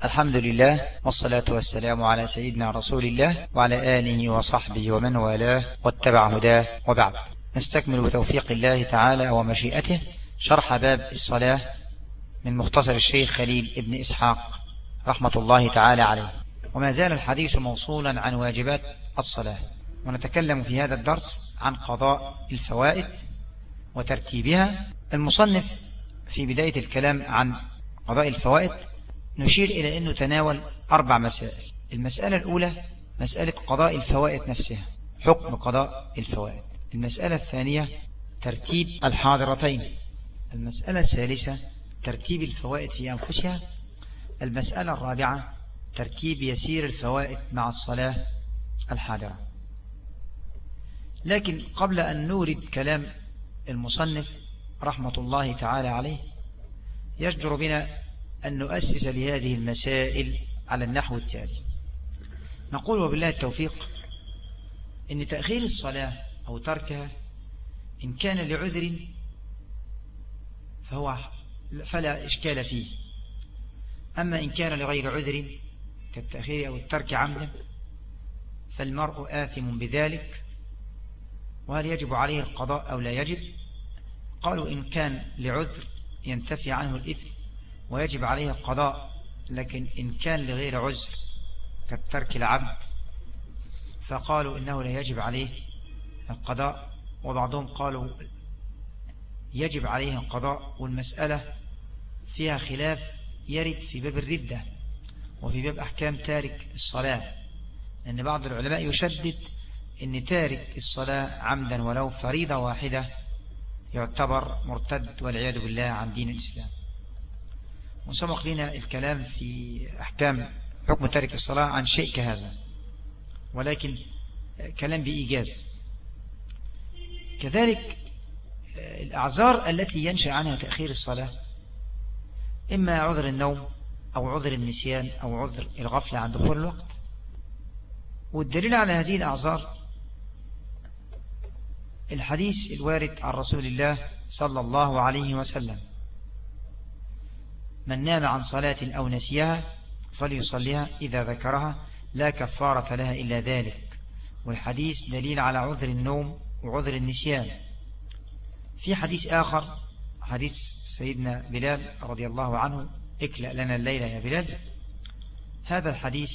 الحمد لله والصلاة والسلام على سيدنا رسول الله وعلى آله وصحبه ومن والاه واتبع هداه، وبعد. نستكمل بتوفيق الله تعالى ومشيئته شرح باب الصلاة من مختصر الشيخ خليل ابن إسحاق رحمة الله تعالى عليه، وما زال الحديث موصولا عن واجبات الصلاة، ونتكلم في هذا الدرس عن قضاء الفوائد وترتيبها. المصنف في بداية الكلام عن قضاء الفوائد نشير إلى أنه تناول 4 مسائل. المسألة الأولى مسألة قضاء الفوائد نفسها، حكم قضاء الفوائد. المسألة الثانية ترتيب الحاضرتين. المسألة الثالثة ترتيب الفوائد في أنفسها. المسألة الرابعة ترتيب يسير الفوائد مع الصلاة الحاضرة. لكن قبل أن نورد كلام المصنف رحمة الله تعالى عليه، يجدر بنا أن نؤسس لهذه المسائل على النحو التالي. نقول وبالله التوفيق إن تأخير الصلاة أو تركها إن كان لعذر فلا إشكال فيه، أما إن كان لغير عذر كالتأخير أو الترك عمدا فالمرء آثم بذلك. وهل يجب عليه القضاء أو لا يجب؟ قالوا إن كان لعذر ينتفي عنه الإثم ويجب عليه القضاء، لكن إن كان لغير عذر كالترك العمد فقالوا إنه لا يجب عليه القضاء، وبعضهم قالوا يجب عليه القضاء. والمسألة فيها خلاف يرد في باب الردة وفي باب أحكام تارك الصلاة، لأن بعض العلماء يشدد أن تارك الصلاة عمدا ولو فريضة واحدة يعتبر مرتد والعياذ بالله عن دين الإسلام. وسبق لنا الكلام في أحكام حكم تارك الصلاة عن شيء كهذا، ولكن كلام بإيجاز. كذلك الأعذار التي ينشأ عنها تأخير الصلاة، إما عذر النوم أو عذر النسيان أو عذر الغفلة عن دخول الوقت. والدليل على هذه الأعذار الحديث الوارد عن رسول الله صلى الله عليه وسلم: من نام عن صلاة أو نسيها فليصليها إذا ذكرها لا كفارة لها إلا ذلك. والحديث دليل على عذر النوم وعذر النسيان. في حديث آخر، حديث سيدنا بلال رضي الله عنه: اكلأ لنا الليلة يا بلال. هذا الحديث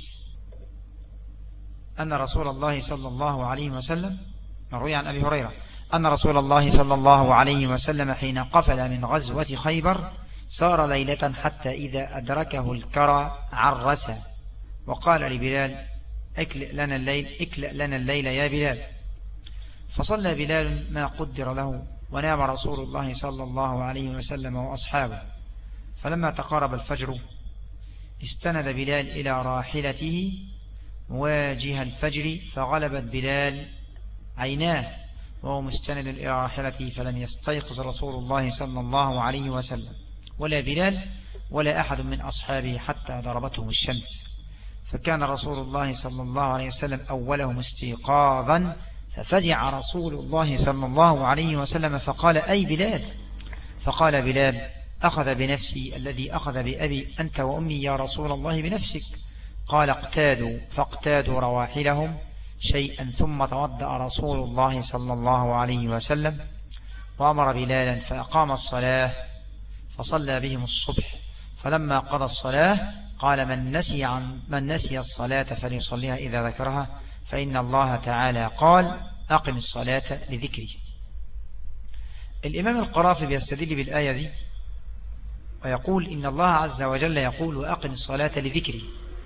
أن رسول الله صلى الله عليه وسلم، مروي عن أبي هريرة أن رسول الله صلى الله عليه وسلم حين قفل من غزوة خيبر سار ليلة حتى إذا أدركه الكرى عرس وقال لبلال: اكلأ لنا الليل يا بلال. فصلى بلال ما قدر له ونام رسول الله صلى الله عليه وسلم وأصحابه. فلما تقارب الفجر استند بلال إلى راحلته مواجه الفجر فغلبت بلال عيناه وهو مستند إلى راحلته، فلم يستيقظ رسول الله صلى الله عليه وسلم ولا بلال ولا أحد من أصحابه حتى ضربتهم الشمس. فكان رسول الله صلى الله عليه وسلم أولهم استيقاظا، ففزع رسول الله صلى الله عليه وسلم فقال: أي بلال؟ فقال بلال: أخذ بنفسي الذي أخذ بأبي أنت وأمي يا رسول الله بنفسك. قال: اقتادوا. فاقتادوا رواحلهم شيئا ثم توضأ رسول الله صلى الله عليه وسلم وأمر بلالا فأقام الصلاة فصلى بهم الصبح. فلما قضى الصلاة قال: من نسي الصلاة فليصليها إذا ذكرها، فإن الله تعالى قال: أقم الصلاة لذكري. الإمام القرافي بيستدل بالآية دي ويقول إن الله عز وجل يقول: وأقم الصلاة لذكري.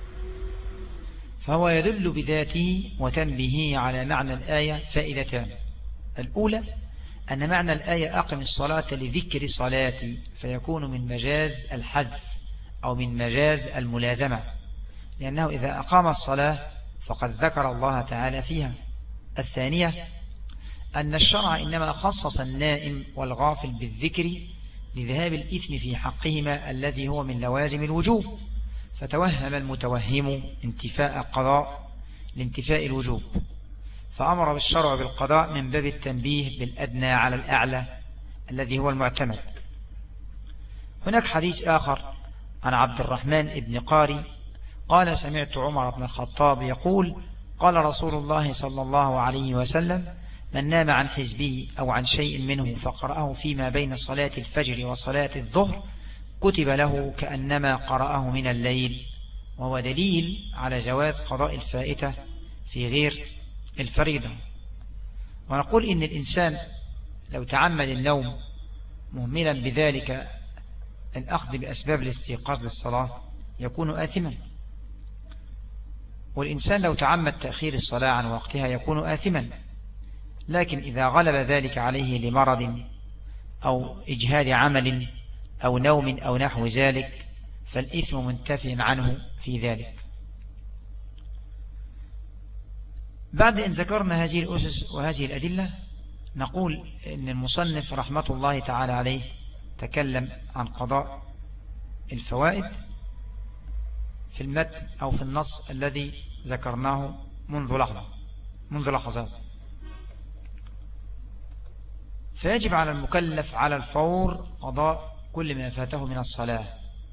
فهو يدل بذاته وتنبيه على معنى الآية فائدتان. الأولى أن معنى الآية أقم الصلاة لذكر صلاتي، فيكون من مجاز الحذف أو من مجاز الملازمة، لأنه إذا أقام الصلاة فقد ذكر الله تعالى فيها. الثانية أن الشرع إنما خصص النائم والغافل بالذكر لذهاب الإثم في حقهما الذي هو من لوازم الوجوب، فتوهم المتوهم انتفاء قضاء لانتفاء الوجوب، فأمر بالشرع بالقضاء من باب التنبيه بالأدنى على الأعلى الذي هو المعتمد. هناك حديث آخر عن عبد الرحمن بن قاري قال سمعت عمر بن الخطاب يقول قال رسول الله صلى الله عليه وسلم من نام عن حزبه أو عن شيء منه فقرأه فيما بين صلاة الفجر وصلاة الظهر كتب له كأنما قرأه من الليل، وهو دليل على جواز قضاء الفائتة في غير الفريضة. ونقول إن الإنسان لو تعمد النوم مهملا بذلك الأخذ بأسباب الاستيقاظ للصلاة يكون آثما، والإنسان لو تعمد تأخير الصلاة عن وقتها يكون آثما. لكن إذا غلب ذلك عليه لمرض أو إجهاد عمل أو نوم أو نحو ذلك فالإثم منتفي عنه في ذلك. بعد أن ذكرنا هذه الأسس وهذه الأدلة نقول إن المصنف رحمة الله تعالى عليه تكلم عن قضاء الفوائد في المتن أو في النص الذي ذكرناه منذ لحظات. فيجب على المكلف على الفور قضاء كل ما فاته من الصلاة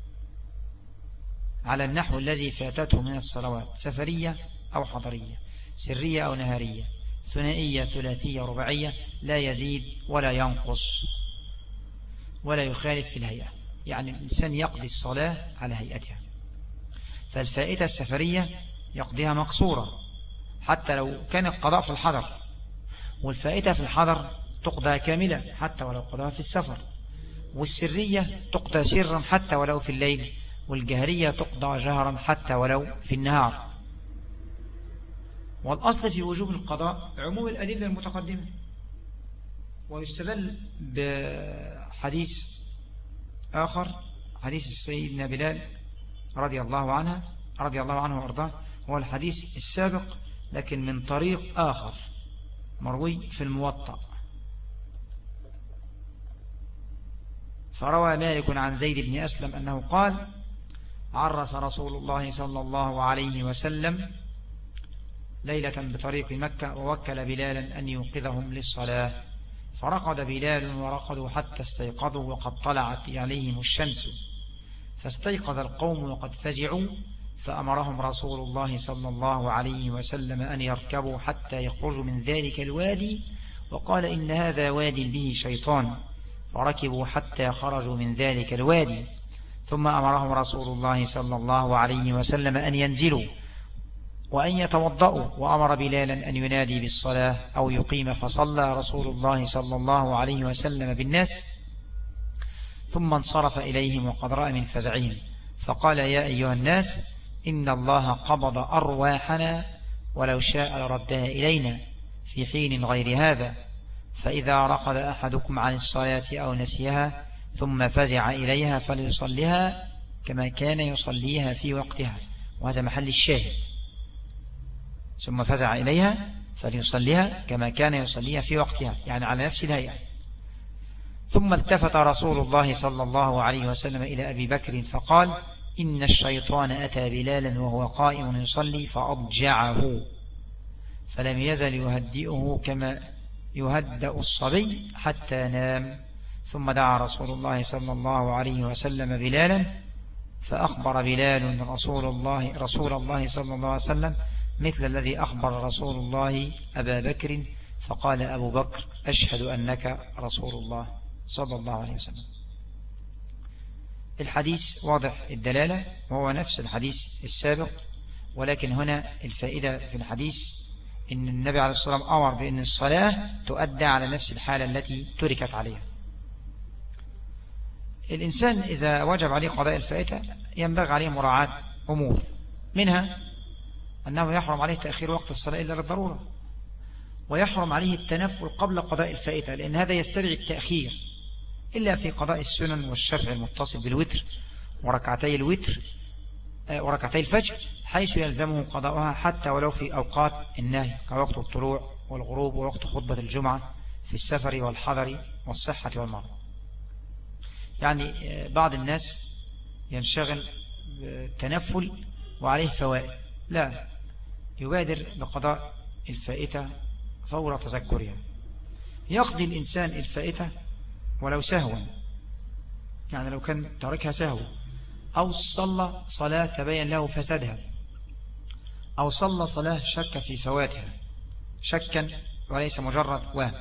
على النحو الذي فاتته من الصلوات، سفرية أو حضرية، سرية أو نهارية، ثنائية ثلاثية رباعية، لا يزيد ولا ينقص ولا يخالف في الهيئة. يعني الإنسان يقضي الصلاة على هيئتها. فالفائتة السفرية يقضيها مقصورة حتى لو كان القضاء في الحضر، والفائتة في الحضر تقضى كاملة حتى ولو قضاها في السفر، والسرية تقضى سرا حتى ولو في الليل، والجهرية تقضى جهرا حتى ولو في النهار. والأصل في وجوب القضاء عموم الأدلة المتقدمة. ويستدل بحديث آخر، حديث سيدنا بلال رضي الله عنه وأرضاه، هو الحديث السابق لكن من طريق آخر مروي في الموطأ. فروى مالك عن زيد بن أسلم أنه قال عرس رسول الله صلى الله عليه وسلم ليلة بطريق مكة ووكل بلالا أن يوقظهم للصلاة، فرقد بلال ورقدوا حتى استيقظوا وقد طلعت عليهم الشمس، فاستيقظ القوم وقد فزعوا، فأمرهم رسول الله صلى الله عليه وسلم أن يركبوا حتى يخرجوا من ذلك الوادي، وقال إن هذا وادي به شيطان، فركبوا حتى خرجوا من ذلك الوادي، ثم أمرهم رسول الله صلى الله عليه وسلم أن ينزلوا وأن يتوضأوا، وأمر بلالا أن ينادي بالصلاة أو يقيم، فصلى رسول الله صلى الله عليه وسلم بالناس، ثم انصرف إليهم وقد رأى من فزعهم فقال يا أيها الناس إن الله قبض أرواحنا ولو شاء لردها إلينا في حين غير هذا، فإذا رقد أحدكم عن الصلاة أو نسيها ثم فزع إليها فليصليها كما كان يصليها في وقتها، وهذا محل الشاهد، ثم فزع إليها فليصليها كما كان يصليها في وقتها، يعني على نفس الهيئة. ثم التفت رسول الله صلى الله عليه وسلم إلى أبي بكر فقال إن الشيطان أتى بلالا وهو قائم يصلي فأضجعه، فلم يزل يهدئه كما يهدأ الصبي حتى نام. ثم دعا رسول الله صلى الله عليه وسلم بلالا، فأخبر بلال رسول الله صلى الله عليه وسلم مثل الذي أخبر رسول الله أبا بكر، فقال أبو بكر أشهد أنك رسول الله صلى الله عليه وسلم. الحديث واضح الدلالة وهو نفس الحديث السابق، ولكن هنا الفائدة في الحديث إن النبي عليه الصلاة والسلام أمر بأن الصلاة تؤدى على نفس الحالة التي تركت عليها. الإنسان إذا وجب عليه قضاء الفائتة ينبغي عليه مراعاة أمور، منها أنه يحرم عليه تأخير وقت الصلاة إلا للضرورة، ويحرم عليه التنفل قبل قضاء الفائتة لأن هذا يستدعي التأخير، إلا في قضاء السنن والشفع المتصل بالوتر وركعتي الوتر وركعتي الفجر، حيث يلزمه قضاؤها حتى ولو في أوقات النهي كوقت الطلوع والغروب ووقت خطبة الجمعة في السفر والحضر والصحة والمرض. يعني بعض الناس ينشغل بالتنفل وعليه فوائد، لا، يبادر بقضاء الفائتة فور تذكرها. يقضي الإنسان الفائتة ولو سهوا، يعني لو كان تركها سهوا أو صلى صلاة تبين له فسادها، أو صلى صلاة شك في فواتها شكا وليس مجرد وهم.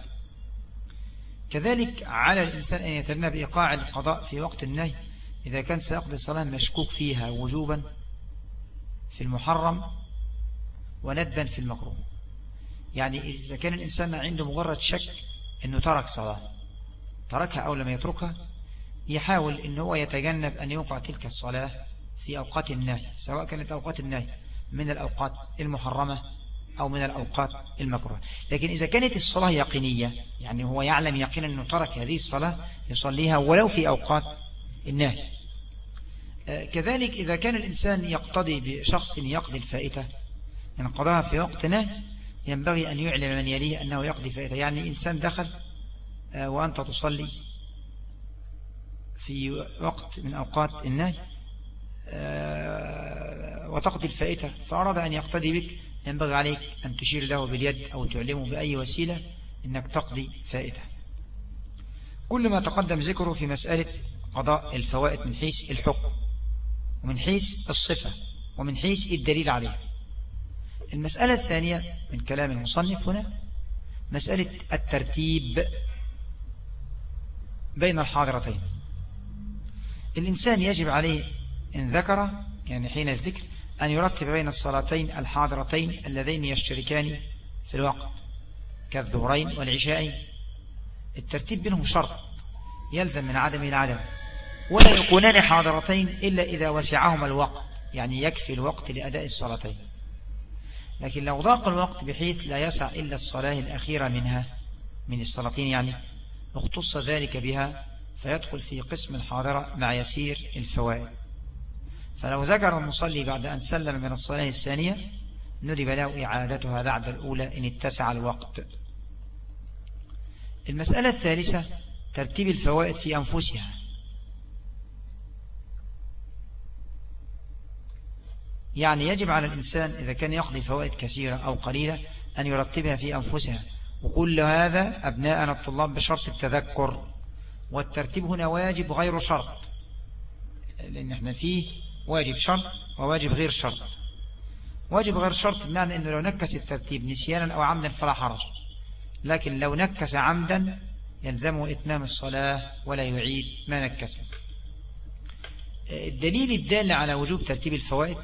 كذلك على الإنسان أن يتجنب إيقاع القضاء في وقت النهي إذا كان سيقضي صلاة مشكوك فيها وجوبا في المحرم وندبا في المكروه. يعني إذا كان الإنسان عنده مجرد شك أنه ترك صلاة، تركها أو لم يتركها، يحاول أن هو يتجنب أن يوقع تلك الصلاة في أوقات النهي، سواء كانت أوقات النهي من الأوقات المحرمة أو من الأوقات المكروهة. لكن إذا كانت الصلاة يقينية، يعني هو يعلم يقينا أنه ترك هذه الصلاة، يصليها ولو في أوقات النهي. كذلك إذا كان الإنسان يقتضي بشخص يقضي الفائتة إن قضاها في وقت نهي، ينبغي أن يعلم من يليه أنه يقضي فائتة. يعني إنسان دخل وأنت تصلي في وقت من أوقات النهي وتقضي الفائتة، فأراد أن يقتدي بك، ينبغي عليك أن تشير له باليد أو تعلمه بأي وسيلة أنك تقضي فائتة. كل ما تقدم ذكره في مسألة قضاء الفوائت من حيث الحكم ومن حيث الصفة ومن حيث الدليل عليه. المسألة الثانية من كلام المصنف هنا مسألة الترتيب بين الحاضرتين. الإنسان يجب عليه إن ذكر، يعني حين الذكر، أن يرتب بين الصلاتين الحاضرتين اللذين يشتركان في الوقت كالظهرين والعشاءين. الترتيب بينهم شرط يلزم من عدم العدم، ولا يكونان حاضرتين إلا إذا وسعهما الوقت، يعني يكفي الوقت لأداء الصلاتين. لكن لو ضاق الوقت بحيث لا يسع إلا الصلاة الأخيرة منها من الصلاتين، يعني اختص ذلك بها فيدخل في قسم الحاضرة مع يسير الفوائد. فلو ذكر المصلي بعد أن سلم من الصلاة الثانية ندب له إعادتها بعد الأولى إن اتسع الوقت. المسألة الثالثة ترتيب الفوائد في أنفسها. يعني يجب على الإنسان إذا كان يقضي فوائد كثيرة أو قليلة أن يرتبها في أنفسها. وكل هذا أبناءنا الطلاب بشرط التذكر، والترتيب هنا واجب غير شرط، لأن احنا فيه واجب شرط وواجب غير شرط. واجب غير شرط بمعنى أنه لو نكس الترتيب نسيانا أو عمدا فلا حرج، لكن لو نكس عمدا يلزمه إتمام الصلاة ولا يعيد ما نكسه. الدليل الدال على وجوب ترتيب الفوائد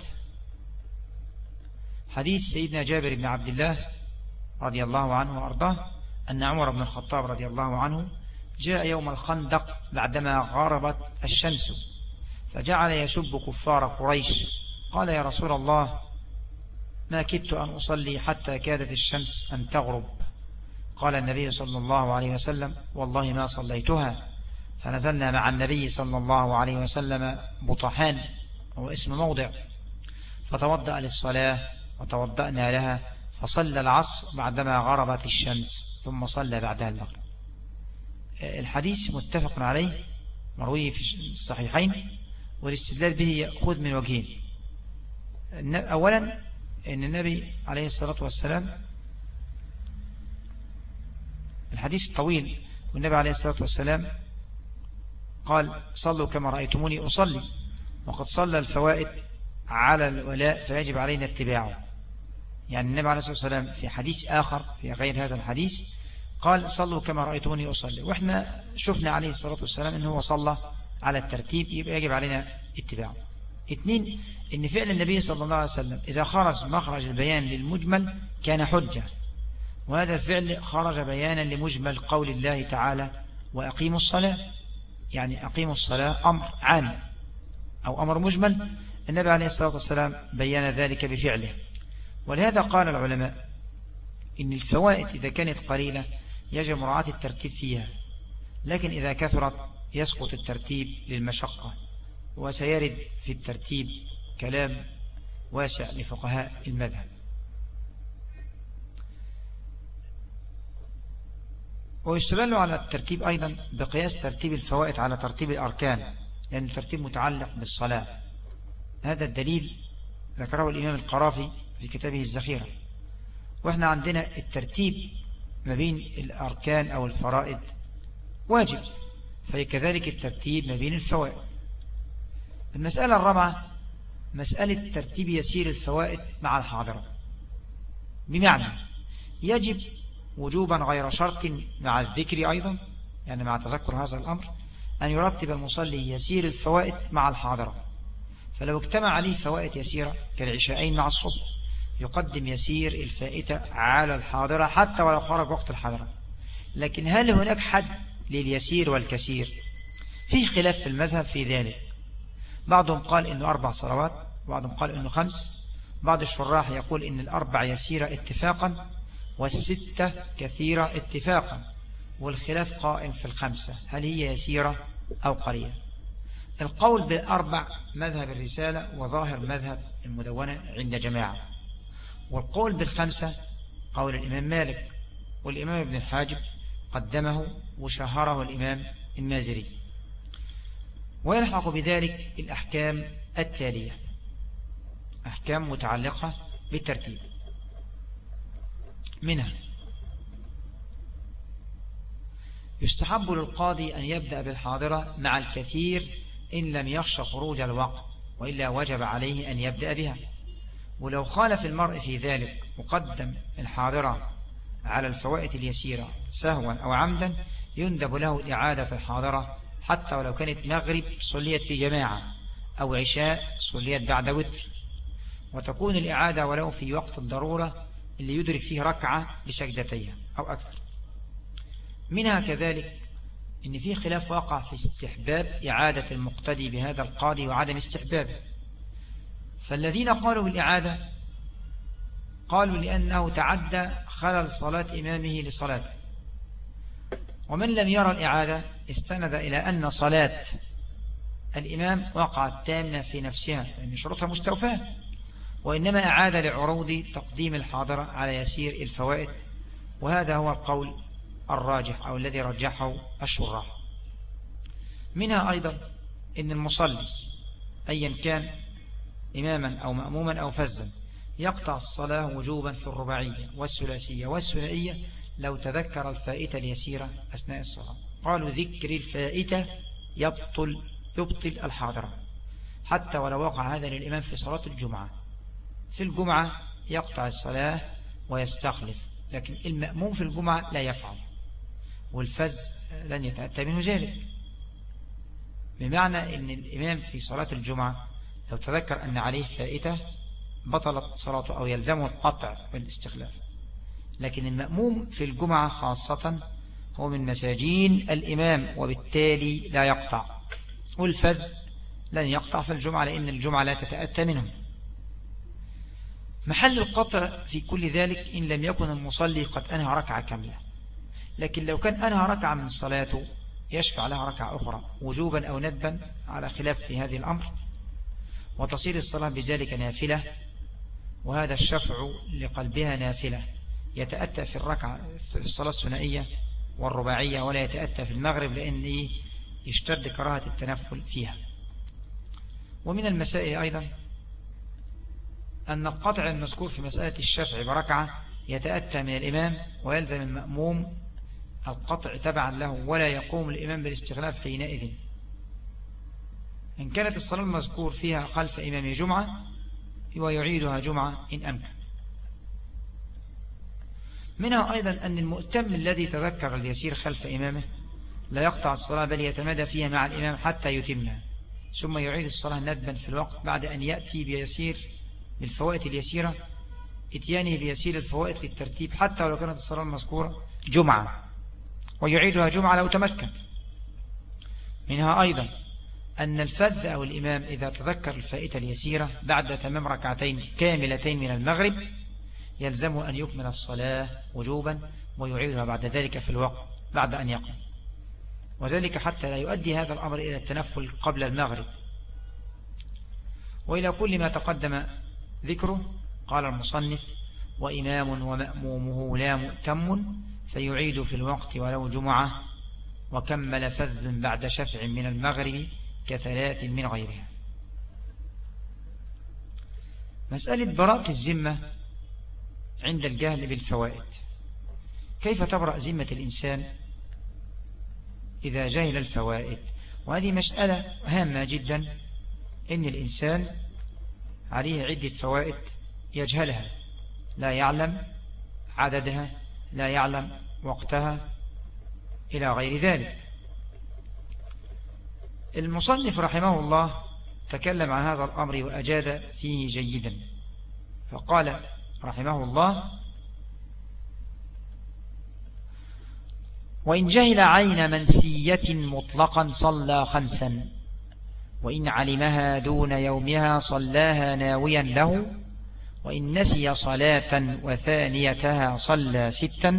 حديث سيدنا جابر بن عبد الله رضي الله عنه وأرضاه أن عمر بن الخطاب رضي الله عنه جاء يوم الخندق بعدما غربت الشمس فجعل يسب كفار قريش. قال: يا رسول الله، ما كدت أن أصلي حتى كادت الشمس أن تغرب. قال النبي صلى الله عليه وسلم: والله ما صليتها. فنزلنا مع النبي صلى الله عليه وسلم بطحان، هو اسم موضع، فتوضأ للصلاة وتوضأنا لها، فصلى العصر بعدما غربت الشمس ثم صلى بعدها المغرب. الحديث متفق عليه مروي في الصحيحين، والاستدلال به يأخذ من وجهين. أولا أن النبي عليه الصلاة والسلام، الحديث طويل، والنبي عليه الصلاة والسلام قال: صلوا كما رأيتموني أصلي، وقد صلى الفوائد على الولاء فيجب علينا اتباعه. يعني النبي عليه الصلاة والسلام في حديث آخر في غير هذا الحديث قال: صلوا كما رأيتموني أصلي، وإحنا شفنا عليه الصلاة والسلام إنه هو صلى على الترتيب، يبقى يجب علينا اتباعه. اثنين، إن فعل النبي صلى الله عليه وسلم إذا خرج مخرج البيان للمجمل كان حجة، وهذا الفعل خرج بيانا لمجمل قول الله تعالى: وأقيموا الصلاة. يعني أقيموا الصلاة أمر عام أو أمر مجمل، النبي عليه الصلاة والسلام بيان ذلك بفعله. ولهذا قال العلماء إن الفوائد إذا كانت قليلة يجب مراعاة الترتيب فيها، لكن إذا كثرت يسقط الترتيب للمشقة. وسيرد في الترتيب كلام واسع لفقهاء المذهب. ويستدل على الترتيب أيضا بقياس ترتيب الفوائد على ترتيب الأركان، لأن الترتيب متعلق بالصلاة. هذا الدليل ذكره الإمام القرافي في كتابه الذخيرة. وإحنا عندنا الترتيب ما بين الأركان أو الفرائض واجب، فكذلك الترتيب ما بين الفوائد. المسألة الرابعة مسألة ترتيب يسير الفوائد مع الحاضرة، بمعنى يجب وجوبا غير شرط مع الذكر أيضا، يعني مع تذكر هذا الأمر، أن يرتب المصلي يسير الفوائد مع الحاضرة. فلو اجتمع عليه فوائد يسيرة كالعشاءين مع الصبح يقدم يسير الفائتة على الحاضرة حتى ولو خرج وقت الحاضرة. لكن هل هناك حد لليسير والكثير؟ فيه خلاف في المذهب في ذلك، بعضهم قال إنه 4 صلوات، بعضهم قال إنه 5، بعض الشراح يقول إن 4 يسيرة اتفاقا وال6 كثيرة اتفاقا، والخلاف قائم في 5 هل هي يسيرة أو قليلة. القول ب4 مذهب الرسالة وظاهر مذهب المدونة عند جماعة، والقول ب5 قول الإمام مالك، والإمام ابن الحاجب قدمه وشهره الإمام المازري. ويلحق بذلك الأحكام التالية، أحكام متعلقة بالترتيب، منها يستحب للقاضي أن يبدأ بالحاضرة مع الكثير إن لم يخش خروج الوقت، وإلا وجب عليه أن يبدأ بها. ولو خالف المرء في ذلك وقدم الحاضرة على الفوائد اليسيرة سهوا أو عمدا يندب له إعادة الحاضرة حتى ولو كانت مغرب صليت في جماعة أو عشاء صليت بعد وتر، وتكون الإعادة ولو في وقت الضرورة اللي يدرك فيه ركعة بسجدتيها أو أكثر. منها كذلك إن فيه خلاف واقع في استحباب إعادة المقتدي بهذا القاضي وعدم استحبابه. فالذين قالوا بالإعادة قالوا لأنه تعدى خلل صلاة إمامه لصلاته، ومن لم يرى الإعادة استند إلى أن صلاة الإمام وقعت تامة في نفسها لأن شروطها مستوفاة، وإنما أعاد لعروض تقديم الحاضرة على يسير الفوائد، وهذا هو القول الراجح أو الذي رجحه الشراح. منها أيضا إن المصلي أيا كان إماما أو مأموما أو فزا يقطع الصلاة وجوبا في الرباعية والثلاثية والثنائية لو تذكر الفائتة اليسيرة أثناء الصلاة. قالوا ذكر الفائتة يبطل الحاضرة حتى ولو وقع هذا للإمام في صلاة الجمعة. في الجمعة يقطع الصلاة ويستخلف، لكن المأموم في الجمعة لا يفعل، والفز لن يتأتى منه ذلك، بمعنى أن الإمام في صلاة الجمعة لو تذكر أن عليه فائتة بطلت صلاته أو يلزمه القطع والاستخلاف، لكن المأموم في الجمعة خاصة هو من مساجين الإمام وبالتالي لا يقطع، والفذ لن يقطع في الجمعة لأن الجمعة لا تتأتى منه. محل القطع في كل ذلك إن لم يكن المصلي قد أنهى ركعة كاملة، لكن لو كان أنهى ركعة من صلاته يشفع لها ركعة أخرى وجوبا أو ندبا على خلاف في هذه الأمر، وتصير الصلاة بذلك نافلة، وهذا الشفع لقلبها نافلة يتأتى في الصلاة الثنائية والرباعية، ولا يتأتى في المغرب لأن يشتد كراهة التنفل فيها. ومن المسائل أيضا أن القطع المذكور في مسألة الشفع بركعة يتأتى من الإمام، ويلزم المأموم القطع تبعا له، ولا يقوم الإمام بالاستخلاف حينئذ إن كانت الصلاة المذكور فيها خلف إمام جمعة، ويعيدها جمعة إن أمكن. منها أيضا أن المؤتم الذي تذكر اليسير خلف إمامه لا يقطع الصلاة بل يتمادى فيها مع الإمام حتى يتمها، ثم يعيد الصلاة ندبا في الوقت بعد أن يأتي بيسير بالفوائد اليسيرة، اتيانه بيسير الفوائد للترتيب حتى ولو كانت الصلاة المذكورة جمعة، ويعيدها جمعة لو تمكن. منها أيضا أن الفذ أو الإمام إذا تذكر الفائتة اليسيرة بعد تمام ركعتين كاملتين من المغرب يلزمه أن يكمل الصلاة وجوبا ويعيدها بعد ذلك في الوقت بعد أن يقضي، وذلك حتى لا يؤدي هذا الأمر إلى التنفل قبل المغرب. وإلى كل ما تقدم ذكره قال المصنف: وإمام ومأمومه لا مؤتم فيعيد في الوقت ولو جمعة، وكمل فذ بعد شفع من المغرب كثلاث من غيرها. مسألة براءة الذمة عند الجهل بالفوائد، كيف تبرأ ذمة الإنسان إذا جهل الفوائد؟ وهذه مسألة هامة جدا إن الإنسان عليه عدة فوائد يجهلها، لا يعلم عددها، لا يعلم وقتها، إلى غير ذلك. المصنف رحمه الله تكلم عن هذا الأمر وأجاد فيه جيدا، فقال رحمه الله: وإن جهل عين منسية مطلقا صلى 5، وإن علمها دون يومها صلاها ناويا له، وإن نسي صلاة وثانيتها صلى 6،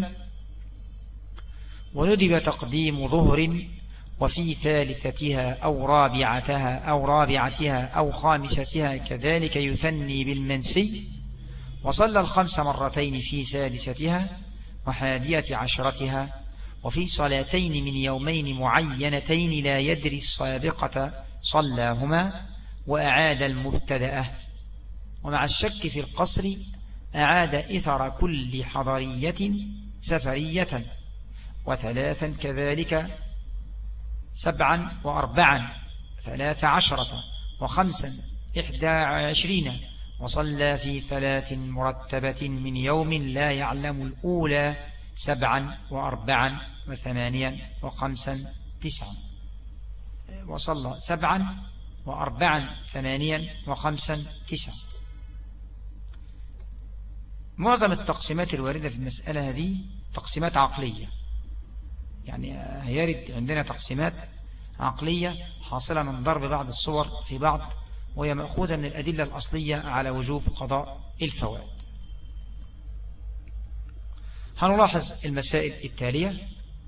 وندب تقديم ظهر وفي ثالثتها أو رابعتها أو خامستها كذلك يثني بالمنسي، وصلى 5 مرتين في سادستها وحادية عشرتها، وفي صلاتين من يومين معينتين لا يدري السابقة صلاهما وأعاد المبتدأة، ومع الشك في القصر أعاد إثر كل حضرية سفرية، و3 كذلك 7 و4 13 و5 21، وصلى في 3 مرتبة من يوم لا يعلم الأولى 7 و4 و8 و5 9، وصلى 7 و4 8 و5 9. معظم التقسيمات الواردة في المسألة هذه تقسيمات عقلية، يعني هيرد عندنا تقسيمات عقلية حاصلة من ضرب بعض الصور في بعض، وهي مأخوذة من الأدلة الأصلية على وجوب قضاء الفوائد. هنلاحظ المسائل التالية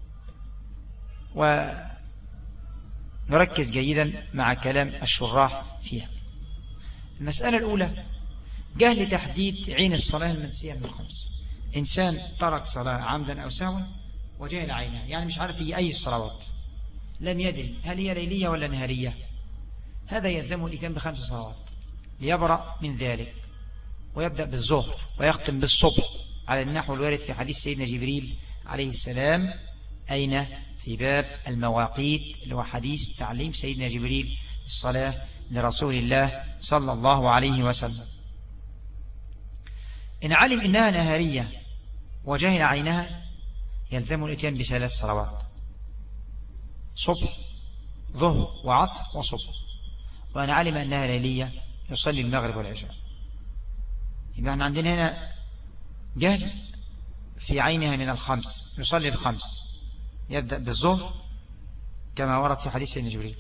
ونركز جيدا مع كلام الشراح فيها. المسألة الأولى: جهل تحديد عين الصلاة المنسية من 5. إنسان ترك صلاة عمدا أو سهوا وجهل عينها، يعني مش عارف هي أي الصلوات، لم يدري هل هي ليلية ولا نهارية، هذا يلزمه الإتيان ب5 صلوات ليبرأ من ذلك، ويبدأ بالظهر ويختم بالصبح على النحو الوارد في حديث سيدنا جبريل عليه السلام. أين؟ في باب المواقيت، اللي هو حديث تعليم سيدنا جبريل الصلاة لرسول الله صلى الله عليه وسلم. إن علم إنها نهارية وجهل عينها يلزم الإتيان ب3 صلوات: صبح ظهر وعصر وصبح. وأن علم أنها ليلية يصلي المغرب والعشاء. يبقى احنا عندنا هنا جهل في عينها من 5، يصلي 5، يبدأ بالظهر كما ورد في حديث سيدنا جبريل.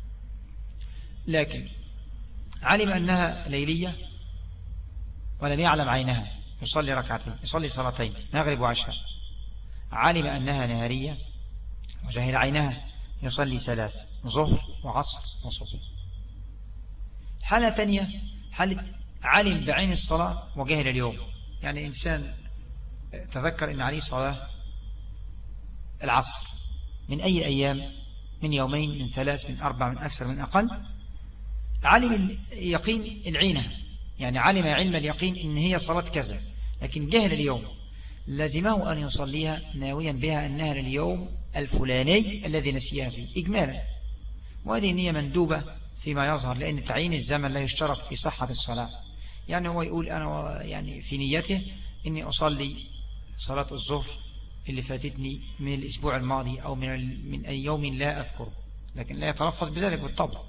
لكن علم أنها ليلية ولم يعلم عينها يصلي 2 يصلي صلاتين مغرب وعشاء. علم أنها نهارية وجهل عينها يصلي 3 ظهر وعصر وصبح. حالة تانية: حالة علم بعين الصلاة وجهل اليوم، يعني إنسان تذكر أن عليه صلاة العصر من أي الأيام، من يومين، من 3، من 4، من أكثر، من أقل، علم اليقين العينة، يعني علم علم اليقين إن هي صلاة كذا، لكن جهل اليوم، لازمه أن يصليها ناويا بها أنها لليوم الفلاني الذي نسيها فيه إجمالا. وهذه نية مندوبة فيما يظهر، لأن تعيين الزمن لا يشترط في صحة الصلاة. يعني هو يقول أنا يعني في نيته إني أصلي صلاة الظهر اللي فاتتني من الأسبوع الماضي أو من أي يوم لا أذكره، لكن لا يتلفظ بذلك بالطبع.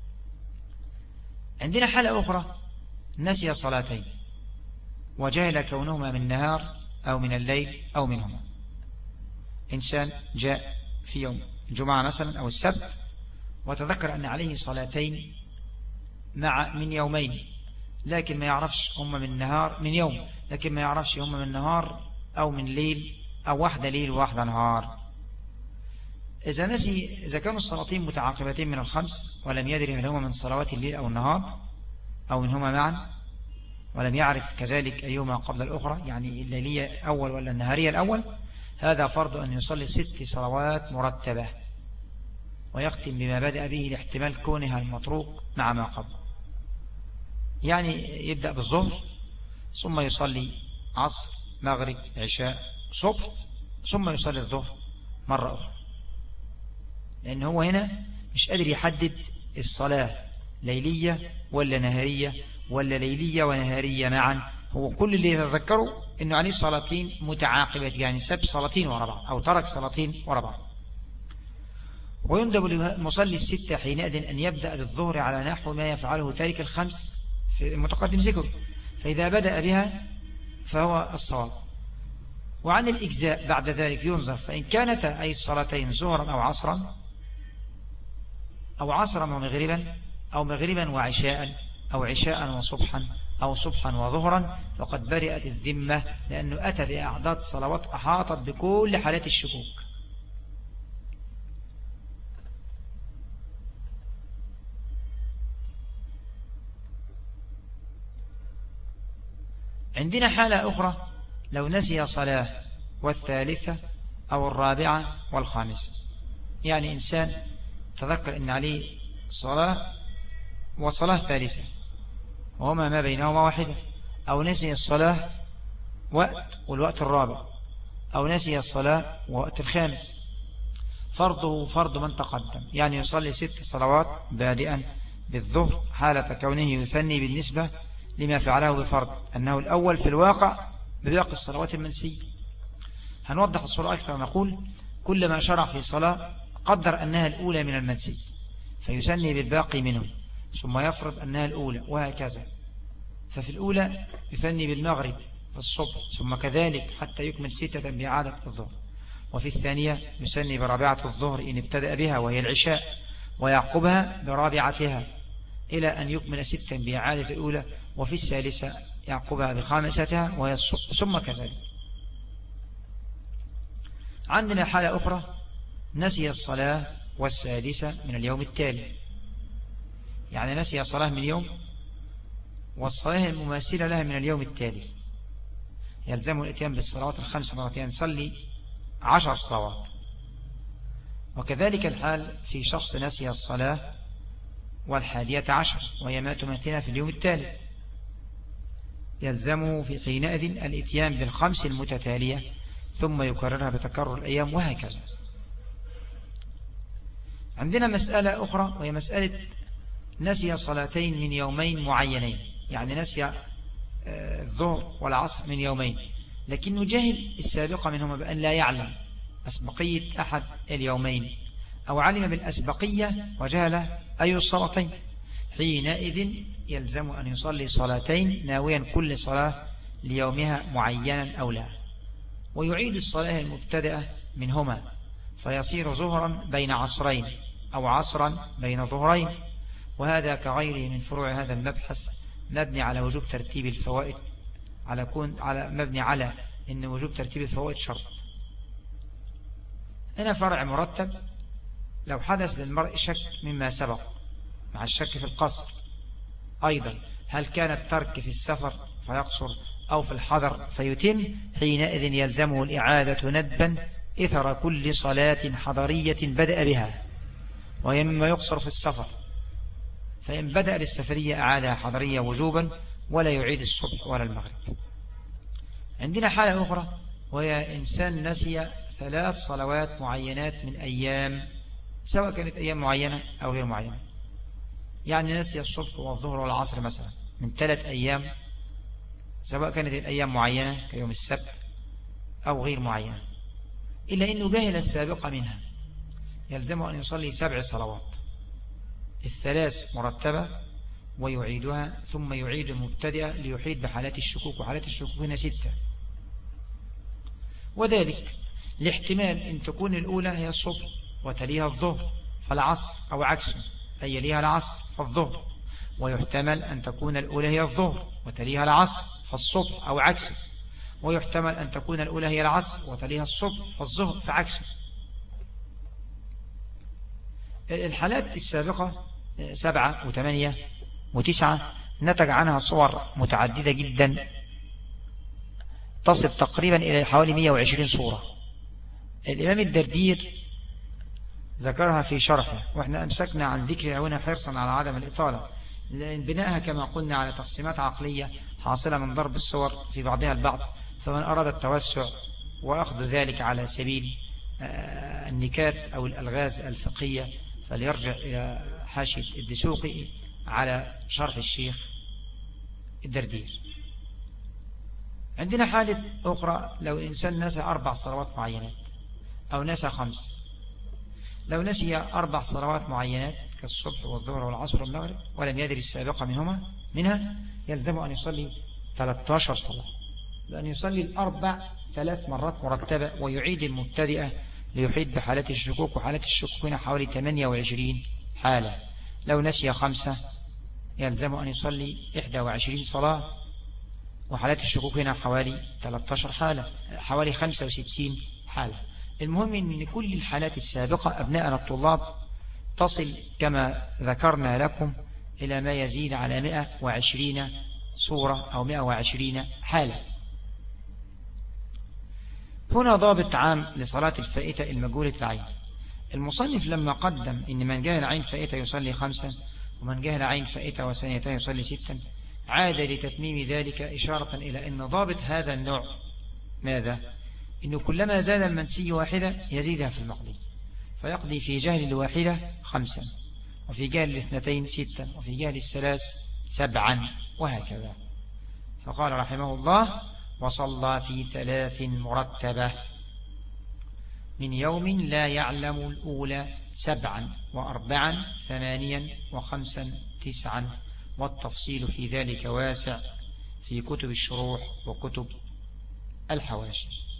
عندنا حالة أخرى: نسي صلاتين وجهل كونهما من نهار أو من الليل أو منهما. إنسان جاء في يوم الجمعة مثلا أو السبت وتذكر أن عليه صلاتين من يومين، لكن ما يعرفش هم من نهار، من يوم، لكن ما يعرفش هم من نهار أو من ليل، أو واحدة ليل وواحدة نهار. إذا نسي، إذا كانوا الصلاتين متعاقبتين من 5 ولم يدري هل هما من صلوات الليل أو النهار أو منهما معا، ولم يعرف كذلك أيهما قبل الأخرى، يعني الليلية أول ولا النهارية الأول، هذا فرض أن يصلي 6 صلوات مرتبة، ويختم بما بدأ به لاحتمال كونها المتروك مع ما قبل. يعني يبدأ بالظهر ثم يصلي عصر مغرب عشاء صبح ثم يصلي الظهر مرة أخرى، لأن هو هنا مش قادر يحدد الصلاة ليلية ولا نهارية ولا ليلية ونهارية معا. هو كل اللي يتذكره أنه عليه صلاتين متعاقبات، يعني ساب صلاتين ورا بعض أو ترك صلاتين ورا بعض. ويندب للمصلي الستة حينئذ أن يبدأ بالظهر على نحو ما يفعله تارك الخمس في المتقدم ذكره، فإذا بدأ بها فهو الصواب. وعن الإجزاء بعد ذلك ينظر، فإن كانتا أي الصلاتين ظهرا أو عصرا ومغربا، أو مغربا وعشاء، أو عشاء وصبحا، أو صبحا وظهرا، فقد برئت الذمة، لأنه أتى بأعداد صلوات أحاطت بكل حالات الشكوك. عندنا حالة أخرى لو نسي صلاة والثالثة أو الرابعة والخامسة، يعني إنسان تذكر أن عليه صلاة وصلاة ثالثة وهما ما بينهما واحدة، أو نسي الصلاة وقت والوقت الرابع، أو نسي الصلاة ووقت الخامس، فرضه فرض من تقدم، يعني يصلي 6 صلوات بادئا بالظهر حالة كونه يثني بالنسبة لما فعله بفرض أنه الأول في الواقع بباقي الصلوات المنسية. هنوضح الصورة أكثر، نقول كلما شرع في صلاة قدر أنها الأولى من المنسي فيثني بالباقي منه، ثم يفرض أنها الأولى، وهكذا. ففي الأولى يثني بالمغرب في الصبح، ثم كذلك حتى يكمل 6 بإعادة الظهر. وفي الثانية يثني برابعة الظهر إن ابتدأ بها وهي العشاء، ويعقبها برابعتها إلى أن يكمل 6 بإعادة الأولى. وفي الثالثة يعقبها بخامستها وهي الصبح، ثم كذلك. عندنا حالة أخرى نسي الصلاة والسادسة من اليوم التالي، يعني نسي صلاة من يوم والصلاة المماثلة لها من اليوم التالي، يلزمه الاتيان بالصلوات الخمس مرتين، صلي 10 صلوات. وكذلك الحال في شخص نسي الصلاة وال11 وهي ما تمثلها في اليوم التالي، يلزمه في حينئذ الاتيان بالخمس المتتالية ثم يكررها بتكرر الأيام، وهكذا. عندنا مسألة أخرى وهي مسألة نسي صلاتين من يومين معينين، يعني نسي الظهر والعصر من يومين، لكنه جهل السابقة منهما بأن لا يعلم أسبقية أحد اليومين، أو علم بالأسبقية وجهل أي الصلاتين، حينئذ يلزم أن يصلي صلاتين ناويا كل صلاة ليومها معينا أو لا، ويعيد الصلاة المبتدأة منهما، فيصير ظهرا بين عصرين أو عصرا بين ظهرين. وهذا كغيره من فروع هذا المبحث مبني على وجوب ترتيب الفوائد، مبني على أن وجوب ترتيب الفوائد شرط. هنا فرع مرتب لو حدث للمرء شك مما سبق مع الشك في القصر أيضا، هل كان الترك في السفر فيقصر أو في الحضر فيتم، حينئذ يلزمه الإعادة ندبا إثر كل صلاة حضرية بدأ بها، وهي مما يقصر في السفر، فإن بدأ بالسفرية أعادها حضرية وجوبا ولا يعيد الصبح ولا المغرب. عندنا حالة أخرى وهي إنسان نسي 3 صلوات معينات من أيام، سواء كانت أيام معينة أو غير معينة، يعني نسي الصبح والظهر والعصر مثلا من 3 أيام، سواء كانت الأيام معينة كيوم السبت أو غير معينة، إلا أنه جهل السابقة منها، يلزمه أن يصلي 7 صلوات، 3 مرتبة ويعيدها، ثم يعيد المبتدئة ليحيد بحالات الشكوك، وحالات الشكوك هنا 6، وذلك لاحتمال أن تكون الأولى هي الصبح وتليها الظهر فالعصر، أو عكسه أي يليها العصر فالظهر، ويحتمل أن تكون الأولى هي الظهر وتليها العصر فالصبح، أو عكسه، ويحتمل أن تكون الأولى هي العصر وتليها الصبح فالظهر فعكسه. الحالات السابقة 7 و8 و9 نتج عنها صور متعددة جدا تصل تقريبا إلى حوالي 120 صورة. الإمام الدردير ذكرها في شرحه، وإحنا أمسكنا عن ذكرها هنا حرصا على عدم الإطالة، لأن بناءها كما قلنا على تقسيمات عقلية حاصلة من ضرب الصور في بعضها البعض، فمن أراد التوسع وأخذ ذلك على سبيل النكات أو الألغاز الفقهية فليرجع إلى حاشية الدسوقي على شرح الشيخ الدردير. عندنا حالة أخرى، لو الإنسان نسى 4 صلوات معينات أو نسى 5. لو نسي 4 صلوات معينات كالصبح والظهر والعصر والمغرب ولم يدري السابقة منها يلزم أن يصلي 13 صلاة، بأن يصلي الأربع 3 مرات مرتبة، ويعيد المبتدئة ليحيط بحالات الشكوك، وحالات الشكوك هنا حوالي 28 حالة. لو نسي 5 يلزم أن يصلي 21 صلاة، وحالات الشكوك هنا حوالي 13 حالة، حوالي 65 حالة. المهم أن كل الحالات السابقة أبناءنا الطلاب تصل كما ذكرنا لكم إلى ما يزيد على 120 صورة أو 120 حالة. هنا ضابط عام لصلاة الفائتة المجهولة العين. المصنف لما قدم إن من جهل عين فائتة يصلي 5، ومن جهل عين فائتة وثانيتين يصلي 6، عاد لتتميم ذلك إشارة إلى أن ضابط هذا النوع ماذا؟ إنه كلما زاد المنسي واحدة يزيدها في المقضي، فيقضي في جهل الواحدة 5، وفي جهل الاثنتين 6، وفي جهل الثلاث 7، وهكذا. فقال رحمه الله: وصلى في 3 مرتبة من يوم لا يعلم الأولى 7 و4 8 و5 9، والتفصيل في ذلك واسع في كتب الشروح وكتب الحواشي.